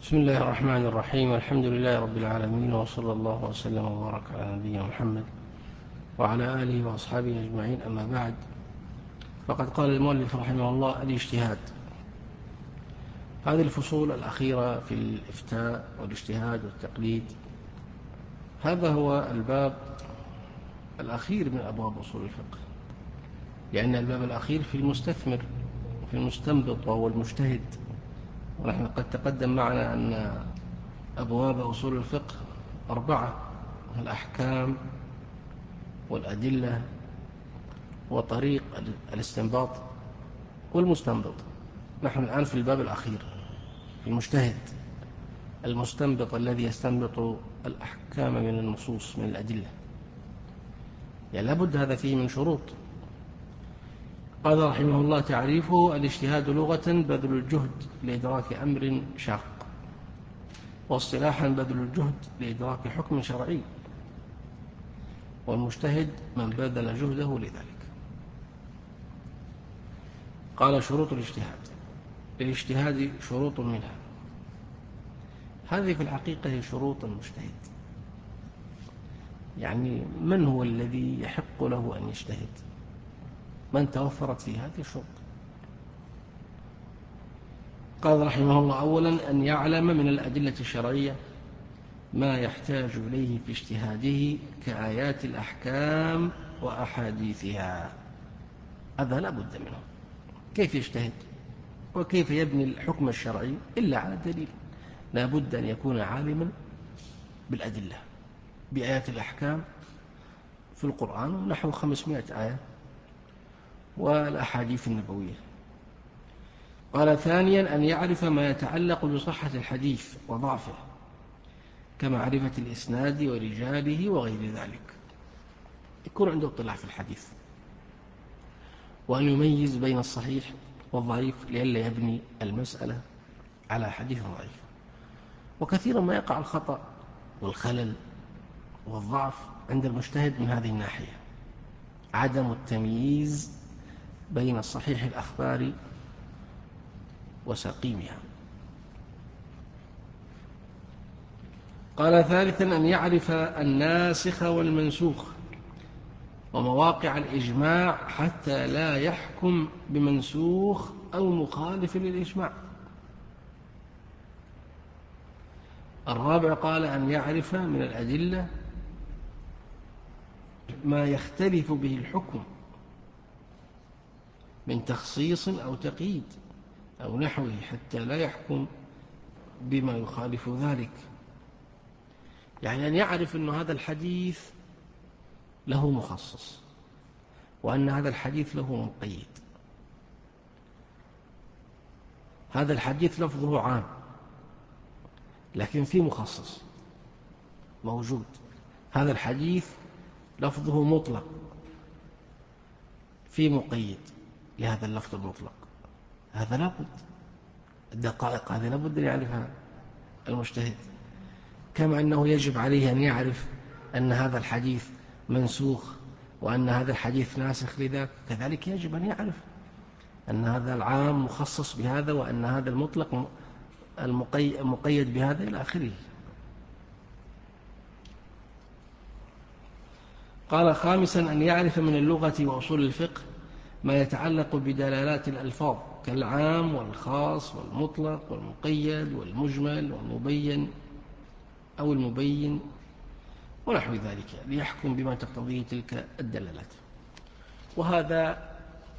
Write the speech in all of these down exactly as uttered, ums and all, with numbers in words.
بسم الله الرحمن الرحيم. الحمد لله رب العالمين، وصلى الله وسلم وبارك على نبينا محمد وعلى آله وأصحابه أجمعين. أما بعد، فقد قال المؤلف رحمه الله: الاجتهاد. هذه الفصول الأخيرة في الإفتاء والاجتهاد والتقليد، هذا هو الباب الأخير من أبواب أصول الفقه، لأن الباب الأخير في المستثمر وفي المستنبط وهو المجتهد. ونحن قد تقدم معنا أن أبواب أصول الفقه أربعة: الأحكام والأدلة وطريق الاستنباط والمستنبط. نحن الآن في الباب الأخير في المجتهد، المستنبط الذي يستنبط الأحكام من النصوص من الأدلة، يعني لابد هذا فيه من شروط. قال رحمه الله: تعريفه: الاجتهاد لغة بذل الجهد لإدراك أمر شاق، واصطلاحا بذل الجهد لإدراك حكم شرعي، والمجتهد من بذل جهده لذلك. قال: شروط الاجتهاد. للاجتهاد شروط منها، هذه في الحقيقة هي شروط المجتهد، يعني من هو الذي يحق له أن يجتهد؟ من توفرت فيه هذه الشروط. قال رحمه الله: أولا أن يعلم من الأدلة الشرعية ما يحتاج إليه في اجتهاده كآيات الأحكام وأحاديثها. هذا لا بد منه. كيف يجتهد وكيف يبني الحكم الشرعي إلا على الدليل؟ لا بد أن يكون عالما بالأدلة، بآيات الأحكام في القرآن نحو خمسمائة آية، والأحاديث النبوية. قال: ثانيا أن يعرف ما يتعلق بصحة الحديث وضعفه، كمعرفة الإسناد ورجاله وغير ذلك، يكون عنده اطلاع في الحديث، وأن يميز بين الصحيح والضعيف لئلا يبني المسألة على حديث ضعيف. وكثيرا ما يقع الخطأ والخلل والضعف عند المجتهد من هذه الناحية: عدم التمييز بين صحيح الأخبار وسقيمها. قال: ثالثا أن يعرف الناسخ والمنسوخ ومواقع الإجماع حتى لا يحكم بمنسوخ أو مخالف للإجماع. الرابع قال: أن يعرف من الأدلة ما يختلف به الحكم من تخصيص أو تقييد أو نحوه حتى لا يحكم بما يخالف ذلك، يعني أن يعرف أن هذا الحديث له مخصص، وأن هذا الحديث له مقيد. هذا الحديث لفظه عام، لكن في مخصص موجود. هذا الحديث لفظه مطلق، في مقيد لهذا اللفظ المطلق. هذا لابد، الدقائق هذه لابد أن يعرفها المجتهد. كما أنه يجب عليه أن يعرف أن هذا الحديث منسوخ وأن هذا الحديث ناسخ لذاك، كذلك يجب أن يعرف أن هذا العام مخصص بهذا، وأن هذا المطلق المقيد بهذا إلى آخره. قال: خامسا أن يعرف من اللغة وأصول الفقه ما يتعلق بدلالات الألفاظ، كالعام والخاص والمطلق والمقيد والمجمل والمبين أو المبين ونحو ذلك، ليحكم بما تقتضيه تلك الدلالات. وهذا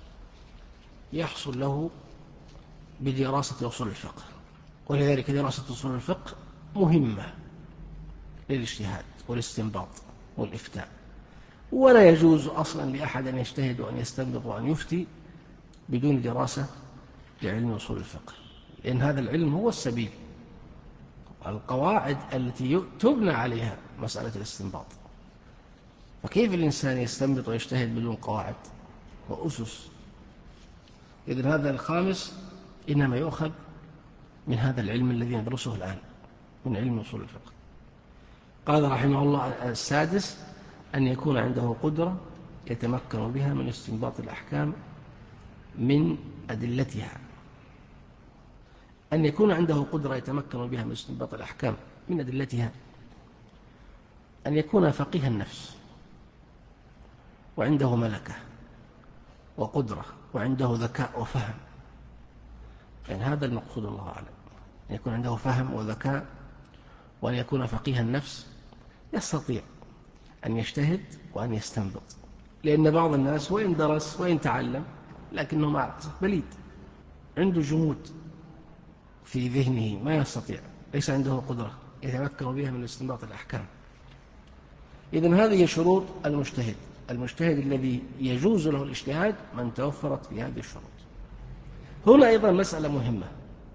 يحصل له بدراسة أصول الفقه، ولذلك دراسة أصول الفقه مهمة للاجتهاد والاستنباط والإفتاء. ولا يجوز أصلا لأحد أن يجتهد وأن يستنبط وأن يفتي بدون دراسة لعلم أصول الفقه، لأن هذا العلم هو السبيل، القواعد التي تبنى عليها مسألة الاستنباط. فكيف الإنسان يستنبط ويجتهد بدون قواعد وأسس؟ إذن هذا الخامس إنما يؤخذ من هذا العلم الذي ندرسه الآن، من علم أصول الفقه. قال رحمه الله: السادس أن يكون عنده قدرة يتمكن بها من استنباط الأحكام من أدلتها، أن يكون عنده قدرة يتمكن بها من استنباط الأحكام من أدلتها، أن يكون فقيه النفس وعنده ملكة وقدرة وعنده ذكاء وفهم، يعني هذا المقصود الله أعلم، أن يكون عنده فهم وذكاء، وأن يكون فقيه النفس يستطيع أن يجتهد وأن يستنبط. لأن بعض الناس وإن درس وإن تعلم لكنه مع بليد، عنده جمود في ذهنه، ما يستطيع، ليس عنده قدرة يتمكن بها من استنباط الأحكام. إذن هذه شروط المجتهد. المجتهد الذي يجوز له الاجتهاد من توفرت في هذه الشروط. هنا أيضا مسألة مهمة: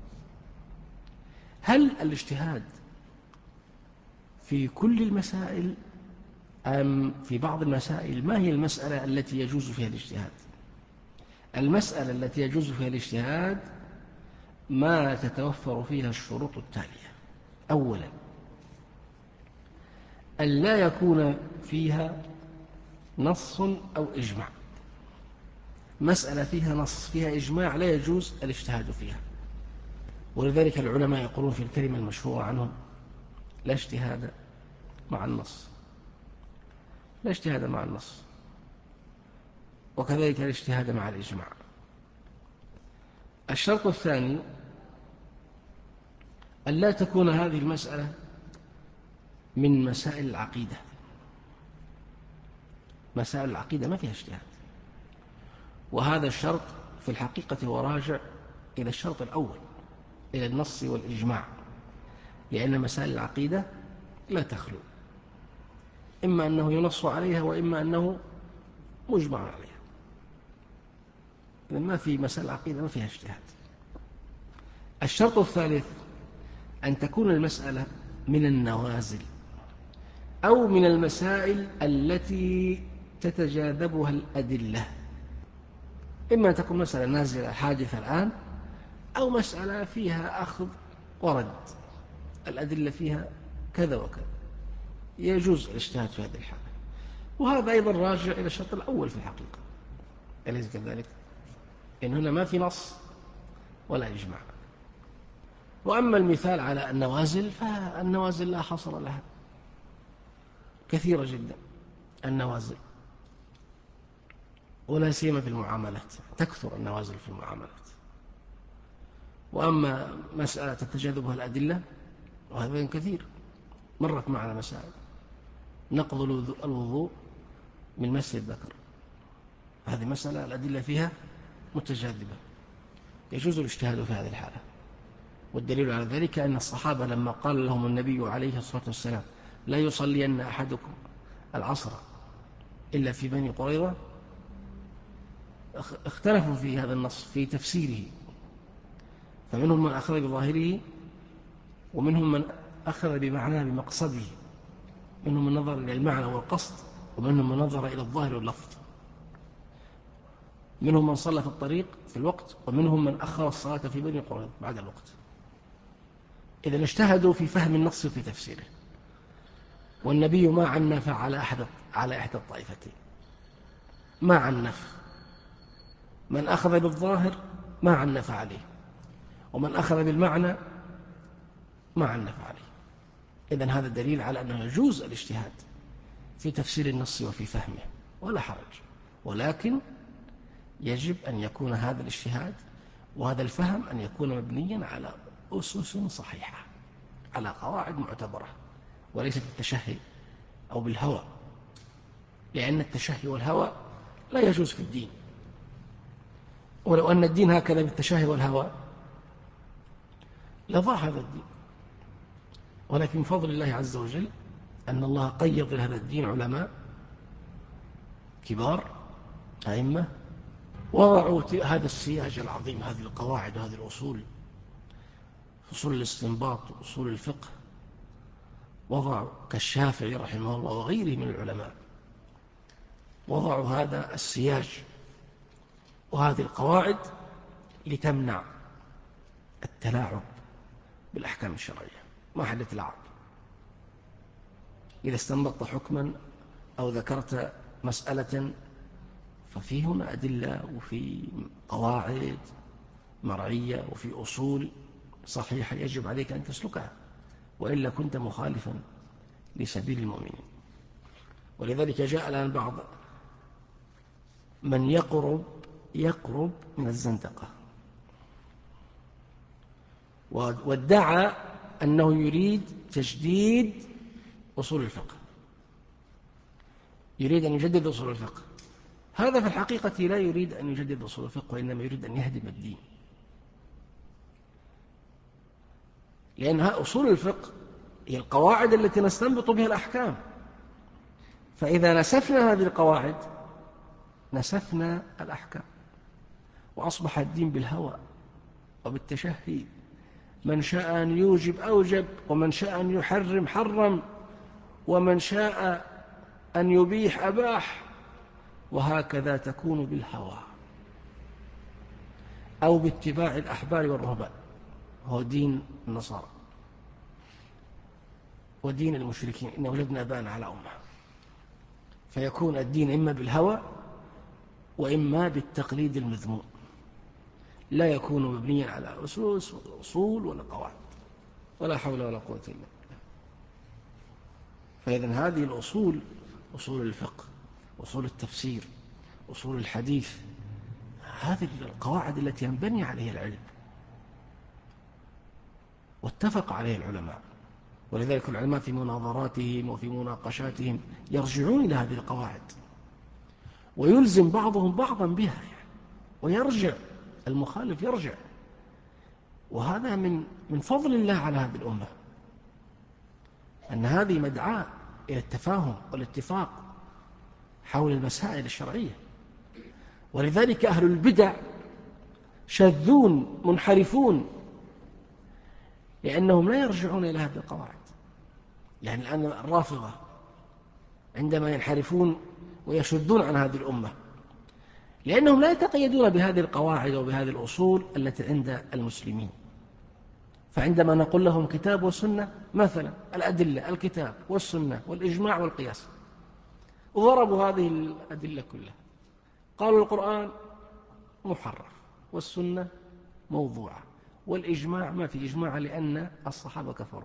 هل الاجتهاد في كل المسائل أم في بعض المسائل؟ ما هي المسألة التي يجوز فيها الاجتهاد؟ المسألة التي يجوز فيها الاجتهاد ما تتوفر فيها الشروط التالية: أولا، أن لا يكون فيها نص أو إجماع. مسألة فيها نص فيها إجماع لا يجوز الاجتهاد فيها، ولذلك العلماء يقولون في الكلمة المشهورة عنهم: لا اجتهاد مع النص، لا اجتهاد مع النص، وكذلك الاجتهاد مع الإجماع. الشرط الثاني: أن لا تكون هذه المسألة من مسائل العقيدة. مسائل العقيدة ما فيها اجتهاد، وهذا الشرط في الحقيقة هو راجع إلى الشرط الأول، إلى النص والإجماع، لأن مسائل العقيدة لا تخلو، إما أنه ينص عليها وإما أنه مجمع عليها. ما في مسائل العقيدة ما فيها اجتهاد. الشرط الثالث: أن تكون المسألة من النوازل أو من المسائل التي تتجاذبها الأدلة، إما أن تكون مسألة نازلة حادثة الآن، أو مسألة فيها أخذ ورد، الأدلة فيها كذا وكذا، يجوز الاجتهاد في هذه الحالة. وهذا أيضا راجع إلى الشرط الأول في الحقيقة، أليس كذلك؟ إن هنا ما في نص ولا إجماع. وأما المثال على النوازل فالنوازل لا حصر لها، كثيرة جدا النوازل، ولا سيما في المعاملات، تكثر النوازل في المعاملات. وأما مسألة تتجاذبها الأدلة وهذا كثير، مرت معنا مسائل: نقض الوضوء من مس الذكر، هذه مسألة الأدلة فيها متجاذبة، يجوز الاجتهاد في هذه الحالة. والدليل على ذلك أن الصحابة لما قال لهم النبي عليه الصلاة والسلام: لا يصلين أحدكم العصر إلا في بني قريظة، اختلفوا في هذا النص في تفسيره، فمنهم من أخذ بظاهره ومنهم من أخذ بمعناه بمقصده، منهم من نظر إلى المعنى والقصد ومنهم من نظر إلى الظاهر واللفظ، منهم من صلى في الطريق في الوقت ومنهم من أخر الصلاة في بني قريظة بعد الوقت. إذن اجتهدوا في فهم النص وفي تفسيره، والنبي ما عنف على أحد على إحدى الطائفتين، ما عنف، من أخذ بالظاهر ما عنف عليه، ومن أخذ بالمعنى ما عنف عليه. إذن هذا دليل على أنه يجوز الاجتهاد في تفسير النص وفي فهمه ولا حرج، ولكن يجب أن يكون هذا الاجتهاد وهذا الفهم أن يكون مبنيا على أسس صحيحة، على قواعد معتبرة، وليس بالتشهي أو بالهوى، لأن التشهي والهوى لا يجوز في الدين. ولو أن الدين هكذا بالتشهي والهوى لضاع هذا الدين، ولكن من فضل الله عز وجل أن الله قيض لهذا الدين علماء كبار أئمة وضعوا هذا السياج العظيم، هذه القواعد وهذه الأصول، أصول الاستنباط وأصول الفقه، وضعوا كالشافعي رحمه الله وغيره من العلماء، وضعوا هذا السياج وهذه القواعد لتمنع التلاعب بالأحكام الشرعية، ما حد يتلاعب. إذا استنبطت حكما أو ذكرت مسألة ففي هنا أدلة وفي قواعد مرعية وفي أصول صحيحة يجب عليك أن تسلكها، وإلا كنت مخالفا لسبيل المؤمنين. ولذلك جاء الآن بعض من يقرب يقرب من الزندقة، وادعى أنه يريد تجديد أصول الفقه، يريد أن يجدد أصول الفقه. هذا في الحقيقة لا يريد أن يجدد أصول الفقه، وإنما يريد أن يهدم الدين. لأنها أصول الفقه هي القواعد التي نستنبط بها الأحكام، فإذا نسفنا هذه القواعد نسفنا الأحكام، وأصبح الدين بالهوى وبالتشهي. من شاء أن يوجب أوجب، ومن شاء أن يحرم حرم، ومن شاء أن يبيح أباح، وهكذا تكون بالهوى أو باتباع الأحبار والرهبان. هو دين النصارى ودين المشركين، إن وجدنا آباءنا على أمة. فيكون الدين إما بالهوى وإما بالتقليد المذموم، لا يكون مبنيا على أسس ولا أصول ولا قواعد، ولا حول ولا قوة إلا بالله. فإذن هذه الأصول، أصول الفقه، أصول التفسير، أصول الحديث، هذه القواعد التي ينبني عليها العلم واتفق عليه العلماء. ولذلك العلماء في مناظراتهم وفي مناقشاتهم يرجعون إلى هذه القواعد، ويلزم بعضهم بعضا بها، ويرجع المخالف يرجع. وهذا من من فضل الله على هذه الأمة، أن هذه مدعاة إلى التفاهم والاتفاق حول المسائل الشرعية. ولذلك أهل البدع شاذون منحرفون، لأنهم لا يرجعون إلى هذه القواعد. يعني الآن الرافضة عندما ينحرفون ويشذون عن هذه الأمة، لأنهم لا يتقيدون بهذه القواعد وبهذه الأصول التي عند المسلمين. فعندما نقول لهم كتاب والسنة مثلا، الأدلة الكتاب والسنة والإجماع والقياس، ضربوا هذه الأدلة كلها، قالوا القرآن محرف، والسنة موضوعة، والإجماع ما في إجماع لأن الصحابة كفروا.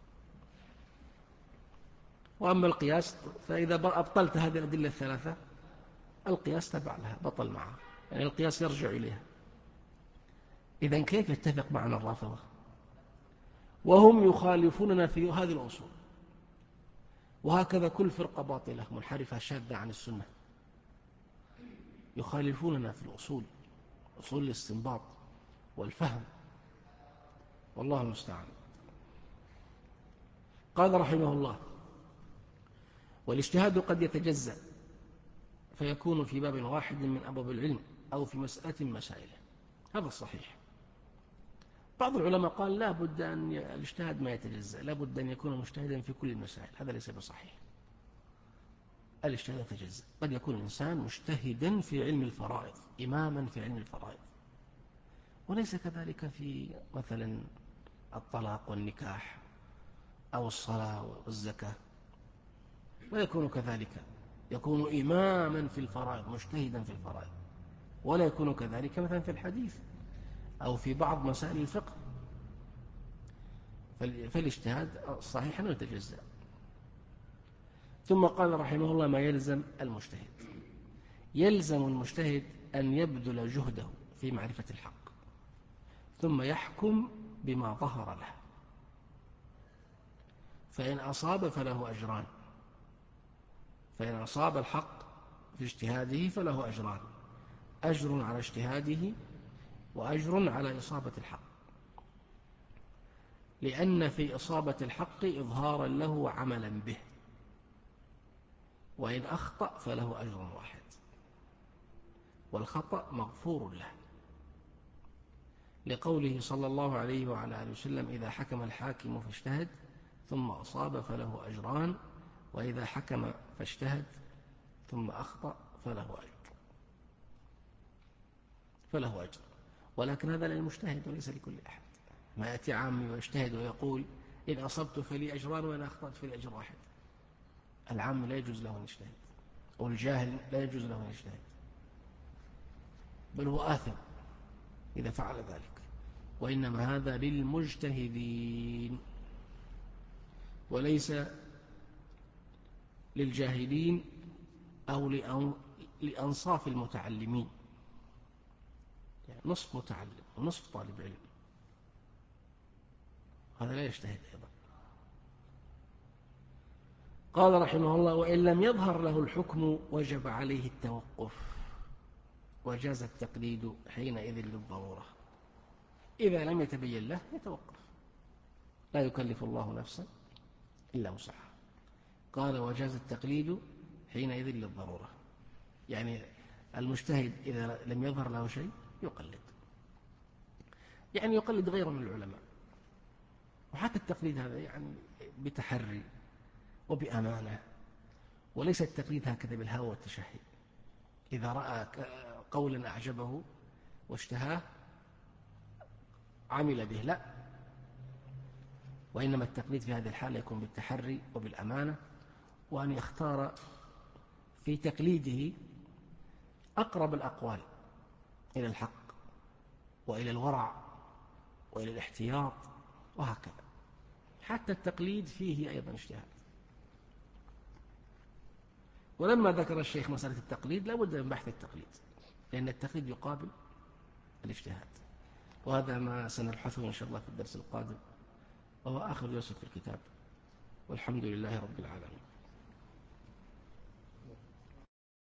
وأما القياس فإذا أبطلت هذه الأدلة الثلاثة القياس تبع لها، بطل معها، يعني القياس يرجع إليها. إذن كيف يتفق معنا الرافضة وهم يخالفوننا في هذه الأصول؟ وهكذا كل فرقة باطلة منحرفة شاذة عن السنة يخالفوننا في الأصول، أصول الاستنباط والفهم، والله المستعان. قال رحمه الله: والاجتهاد قد يتجزأ فيكون في باب واحد من أبواب العلم أو في مسألة من مسائله. هذا الصحيح. بعض العلماء قال لا بد أن الاجتهاد ما يتجزأ، لا بد أن يكون مجتهدا في كل المسائل. هذا ليس بصحيح. الاجتهاد يتجزأ، قد يكون الإنسان مجتهدا في علم الفرائض، إماما في علم الفرائض، وليس كذلك في مثلا الطلاق والنكاح أو الصلاة والزكاة، لا يكون كذلك، يكون إماما في الفرائض مجتهدا في الفرائض، ولا يكون كذلك مثلا في الحديث أو في بعض مسائل الفقه. فالاجتهاد صحيح أنه يتجزأ. ثم قال رحمه الله: ما يلزم المجتهد، يلزم المجتهد أن يبذل جهده في معرفة الحق، ثم يحكم بما ظهر له، فإن أصاب فله أجران، فإن أصاب الحق في اجتهاده فله أجران: أجر على اجتهاده وأجر على إصابة الحق، لأن في إصابة الحق إظهارا له وعملا به، وإن أخطأ فله أجر واحد، والخطأ مغفور له، لقوله صلى الله عليه وعلى آله وسلم: إذا حكم الحاكم فاجتهد ثم أصاب فله أجران، وإذا حكم فاجتهد ثم أخطأ فله أجر فله أجر ولكن هذا للمجتهد وليس لكل أحد. ما يأتي عامي ويجتهد ويقول إن أصبت فلي أجران وإن أخطأت فلي أجر واحد. العام لا يجوز له أن يجتهد، والجاهل لا يجوز له أن يجتهد، بل هو آثم إذا فعل ذلك. وإنما هذا للمجتهدين وليس للجاهلين أو لأنصاف المتعلمين، يعني نصف متعلم ونصف طالب علم، هذا لا يجتهد أيضا. قال رحمه الله: وإن لم يظهر له الحكم وجب عليه التوقف، وجاز التقليد حينئذ للضرورة. إذا لم يتبين له يتوقف، لا يكلف الله نفسا إلا وسعها. قال: وجاز التقليد حينئذ للضرورة، يعني المجتهد إذا لم يظهر له شيء يقلد، يعني يقلد غيره من العلماء. وحتى التقليد هذا يعني بتحري وبأمانة، وليس التقليد هكذا بالهوى والتشهي، إذا رأى قولا أعجبه واشتهاه عمل به، لا، وإنما التقليد في هذه الحالة يكون بالتحري وبالأمانة، وأن يختار في تقليده أقرب الأقوال إلى الحق وإلى الورع وإلى الاحتياط وهكذا. حتى التقليد فيه أيضا اجتهاد. ولما ذكر الشيخ مسألة التقليد لا بد من بحث التقليد، لأن التقليد يقابل الاجتهاد، وهذا ما سنبحثه إن شاء الله في الدرس القادم، وهو آخر درس في الكتاب. والحمد لله رب العالمين.